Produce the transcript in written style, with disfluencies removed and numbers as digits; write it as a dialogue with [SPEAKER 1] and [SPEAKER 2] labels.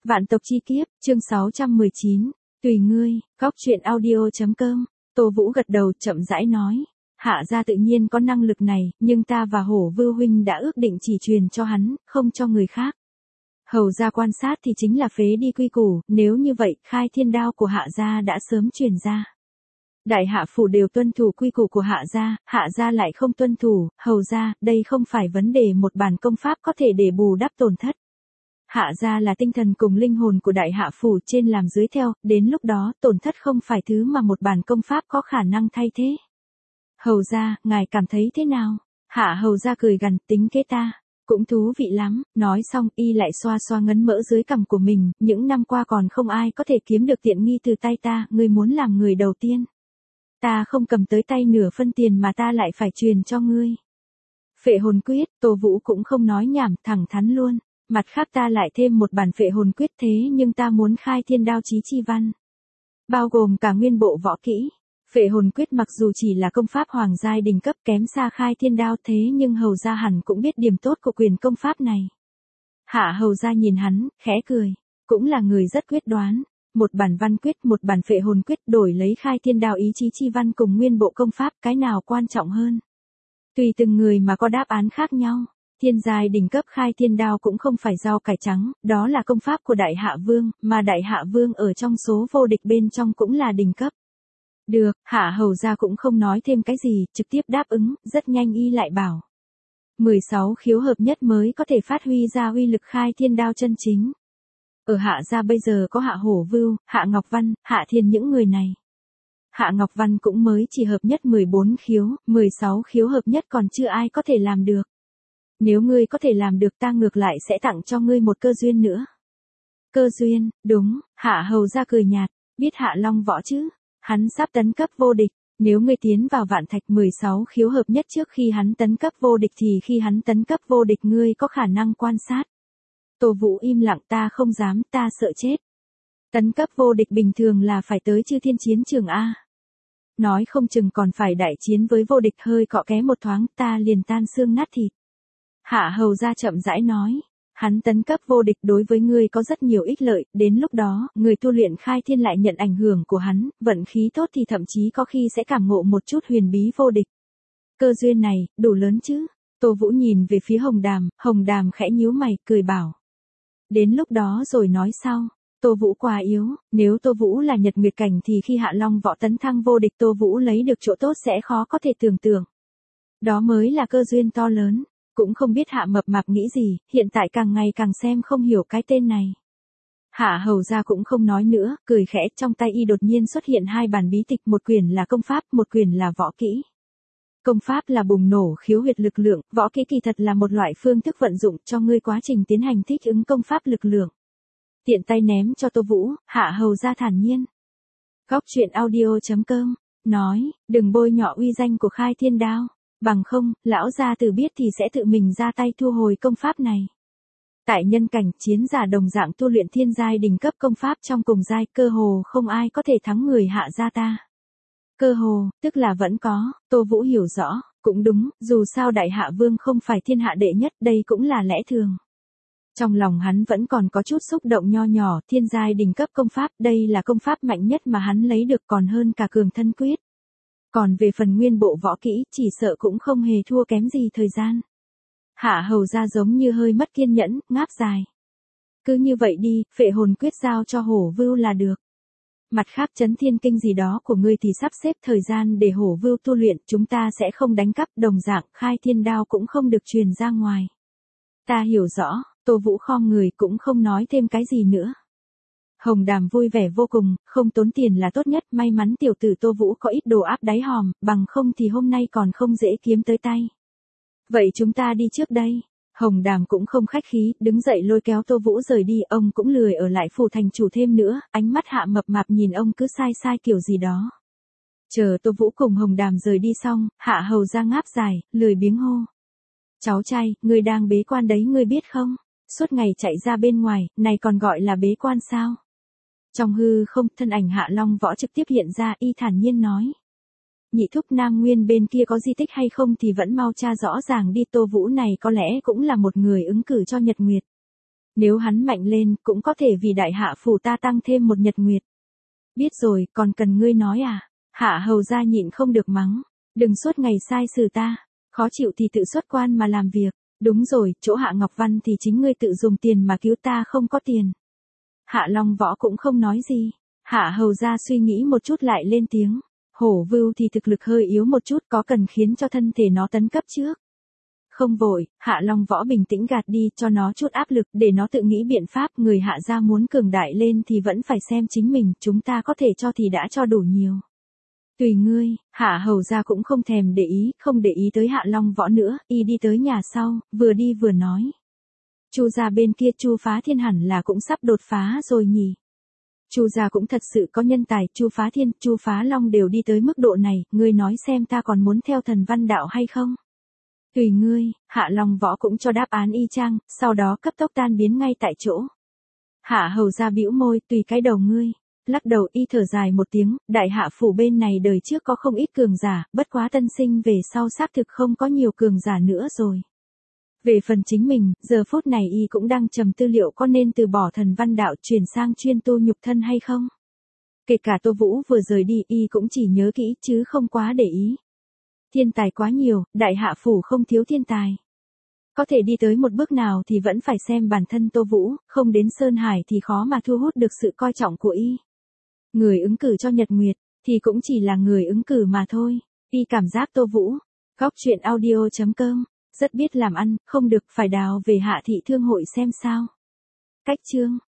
[SPEAKER 1] Vạn tộc chi kiếp, chương 619, tùy ngươi, góc truyện audio.com. Tô Vũ gật đầu chậm rãi nói, Hạ gia tự nhiên có năng lực này, nhưng ta và Hổ Vưu huynh đã ước định chỉ truyền cho hắn, không cho người khác. Hầu gia quan sát thì chính là phế đi quy củ, nếu như vậy, khai thiên đao của Hạ gia đã sớm truyền ra. Đại hạ phủ đều tuân thủ quy củ của Hạ gia lại không tuân thủ, Hầu gia, đây không phải vấn đề một bản công pháp có thể để bù đắp tổn thất. Hạ gia là tinh thần cùng linh hồn của đại hạ phủ trên làm dưới theo, đến lúc đó tổn thất không phải thứ mà một bản công pháp có khả năng thay thế. Hầu gia, ngài cảm thấy thế nào? Hạ hầu gia cười gằn, tính kế ta. Cũng thú vị lắm, nói xong y lại xoa xoa ngấn mỡ dưới cằm của mình, những năm qua còn không ai có thể kiếm được tiện nghi từ tay ta, ngươi muốn làm người đầu tiên. Ta không cầm tới tay nửa phân tiền mà ta lại phải truyền cho ngươi. Phệ hồn quyết, Tô Vũ cũng không nói nhảm, thẳng thắn luôn. Mặt khác ta lại thêm một bản phệ hồn quyết thế nhưng ta muốn khai thiên đao chí chi văn. Bao gồm cả nguyên bộ võ kỹ. Phệ hồn quyết mặc dù chỉ là công pháp hoàng giai đỉnh cấp kém xa khai thiên đao thế nhưng hầu gia hẳn cũng biết điểm tốt của quyền công pháp này. Hạ hầu gia nhìn hắn, khẽ cười. Cũng là người rất quyết đoán. Một bản văn quyết, một bản phệ hồn quyết đổi lấy khai thiên đao ý chí chi văn cùng nguyên bộ công pháp, cái nào quan trọng hơn. Tùy từng người mà có đáp án khác nhau. Thiên giai đỉnh cấp khai thiên đao cũng không phải rau cải trắng, đó là công pháp của Đại Hạ Vương, mà Đại Hạ Vương ở trong số vô địch bên trong cũng là đỉnh cấp. Được, Hạ hầu gia cũng không nói thêm cái gì, trực tiếp đáp ứng, rất nhanh y lại bảo. 16 khiếu hợp nhất mới có thể phát huy ra uy lực khai thiên đao chân chính. Ở Hạ gia bây giờ có Hạ Hổ Vưu, Hạ Ngọc Văn, Hạ Thiên những người này. Hạ Ngọc Văn cũng mới chỉ hợp nhất 14 khiếu, 16 khiếu hợp nhất còn chưa ai có thể làm được. Nếu ngươi có thể làm được ta ngược lại sẽ tặng cho ngươi một cơ duyên nữa. Cơ duyên, đúng, Hạ hầu gia cười nhạt, biết Hạ Long Võ chứ, hắn sắp tấn cấp vô địch, nếu ngươi tiến vào Vạn Thạch 16 khiếu hợp nhất trước khi hắn tấn cấp vô địch thì khi hắn tấn cấp vô địch ngươi có khả năng quan sát. Tô Vũ im lặng, ta không dám, ta sợ chết. Tấn cấp vô địch bình thường là phải tới Chư Thiên chiến trường A. Nói không chừng còn phải đại chiến với vô địch, hơi cọ ké một thoáng ta liền tan xương nát thịt. Hạ hầu gia chậm rãi nói, hắn tấn cấp vô địch đối với ngươi có rất nhiều ích lợi, đến lúc đó, người tu luyện khai thiên lại nhận ảnh hưởng của hắn, vận khí tốt thì thậm chí có khi sẽ cảm ngộ một chút huyền bí vô địch. Cơ duyên này, đủ lớn chứ? Tô Vũ nhìn về phía Hồng Đàm khẽ nhíu mày, cười bảo. Đến lúc đó rồi nói sau. Tô Vũ quá yếu, nếu Tô Vũ là Nhật Nguyệt cảnh thì khi Hạ Long Võ tấn thăng vô địch Tô Vũ lấy được chỗ tốt sẽ khó có thể tưởng tượng. Đó mới là cơ duyên to lớn. Cũng không biết Hạ Mập Mạp nghĩ gì, hiện tại càng ngày càng xem không hiểu cái tên này. Hạ hầu gia cũng không nói nữa, cười khẽ, trong tay y đột nhiên xuất hiện hai bản bí tịch, một quyển là công pháp, một quyển là võ kỹ. Công pháp là bùng nổ khiếu huyệt lực lượng, võ kỹ kỳ thật là một loại phương thức vận dụng cho ngươi quá trình tiến hành thích ứng công pháp lực lượng. Tiện tay ném cho Tô Vũ, Hạ hầu gia thản nhiên. Góc truyện audio.com, nói, đừng bôi nhọ uy danh của khai thiên đao. Bằng không, lão gia tử biết thì sẽ tự mình ra tay thu hồi công pháp này. Tại nhân cảnh, chiến giả đồng dạng tu luyện thiên giai đỉnh cấp công pháp trong cùng giai, cơ hồ không ai có thể thắng người Hạ gia ta. Cơ hồ, tức là vẫn có, Tô Vũ hiểu rõ, cũng đúng, dù sao Đại Hạ Vương không phải thiên hạ đệ nhất, đây cũng là lẽ thường. Trong lòng hắn vẫn còn có chút xúc động nho nhỏ, thiên giai đỉnh cấp công pháp, đây là công pháp mạnh nhất mà hắn lấy được còn hơn cả Cường Thân Quyết. Còn về phần nguyên bộ võ kỹ, chỉ sợ cũng không hề thua kém gì thời gian. Hạ hầu gia giống như hơi mất kiên nhẫn, ngáp dài. Cứ như vậy đi, phệ hồn quyết giao cho Hổ Vưu là được. Mặt khác chấn thiên kinh gì đó của ngươi thì sắp xếp thời gian để Hổ Vưu tu luyện, chúng ta sẽ không đánh cắp, đồng dạng khai thiên đao cũng không được truyền ra ngoài. Ta hiểu rõ, Tô Vũ khom người cũng không nói thêm cái gì nữa. Hồng Đàm vui vẻ vô cùng, không tốn tiền là tốt nhất, may mắn tiểu tử Tô Vũ có ít đồ áp đáy hòm, bằng không thì hôm nay còn không dễ kiếm tới tay. Vậy chúng ta đi trước đây. Hồng Đàm cũng không khách khí, đứng dậy lôi kéo Tô Vũ rời đi, ông cũng lười ở lại phủ thành chủ thêm nữa, ánh mắt Hạ Mập Mạp nhìn ông cứ sai sai kiểu gì đó. Chờ Tô Vũ cùng Hồng Đàm rời đi xong, Hạ hầu ra ngáp dài, lười biếng hô. Cháu trai, ngươi đang bế quan đấy ngươi biết không? Suốt ngày chạy ra bên ngoài, này còn gọi là bế quan sao? Trong hư không, thân ảnh Hạ Long Võ trực tiếp hiện ra, y thản nhiên nói. Nhị thúc Nam Nguyên bên kia có di tích hay không thì vẫn mau tra rõ ràng đi, Tô Vũ này có lẽ cũng là một người ứng cử cho Nhật Nguyệt. Nếu hắn mạnh lên, cũng có thể vì đại hạ phủ ta tăng thêm một nhật nguyệt. Biết rồi, còn cần ngươi nói à? Hạ hầu gia nhịn không được mắng. Đừng suốt ngày sai xử ta. Khó chịu thì tự xuất quan mà làm việc. Đúng rồi, chỗ Hạ Ngọc Văn thì chính ngươi tự dùng tiền mà cứu ta, không có tiền. Hạ Long Võ cũng không nói gì. Hạ hầu gia suy nghĩ một chút lại lên tiếng. Hổ Vưu thì thực lực hơi yếu một chút, có cần khiến cho thân thể nó tấn cấp trước. Không vội, Hạ Long Võ bình tĩnh gạt đi, cho nó chút áp lực để nó tự nghĩ biện pháp. Người Hạ gia muốn cường đại lên thì vẫn phải xem chính mình, chúng ta có thể cho thì đã cho đủ nhiều. Tùy ngươi. Hạ hầu gia cũng không thèm để ý, không để ý tới Hạ Long Võ nữa, y đi tới nhà sau, vừa đi vừa nói. Chu gia bên kia Chu Phá Thiên hẳn là cũng sắp đột phá rồi nhỉ. Chu gia cũng thật sự có nhân tài, Chu Phá Thiên, Chu Phá Long đều đi tới mức độ này, ngươi nói xem ta còn muốn theo thần văn đạo hay không? Tùy ngươi. Hạ Long Võ cũng cho đáp án y chang, sau đó cấp tốc tan biến ngay tại chỗ. Hạ hầu gia bĩu môi, tùy cái đầu ngươi. Lắc đầu y thở dài một tiếng, đại hạ phủ bên này đời trước có không ít cường giả, bất quá tân sinh về sau xác thực không có nhiều cường giả nữa rồi. Về phần chính mình, giờ phút này y cũng đang trầm tư liệu có nên từ bỏ thần văn đạo chuyển sang chuyên tu nhục thân hay không. Kể cả Tô Vũ vừa rời đi y cũng chỉ nhớ kỹ chứ không quá để ý. Thiên tài quá nhiều, đại hạ phủ không thiếu thiên tài. Có thể đi tới một bước nào thì vẫn phải xem bản thân Tô Vũ, không đến Sơn Hải thì khó mà thu hút được sự coi trọng của y. Người ứng cử cho Nhật Nguyệt, thì cũng chỉ là người ứng cử mà thôi. Y cảm giác Tô Vũ. Góc truyện audio.com. Rất biết làm ăn, không được phải đào về Hạ Thị Thương hội xem sao. Cách chương.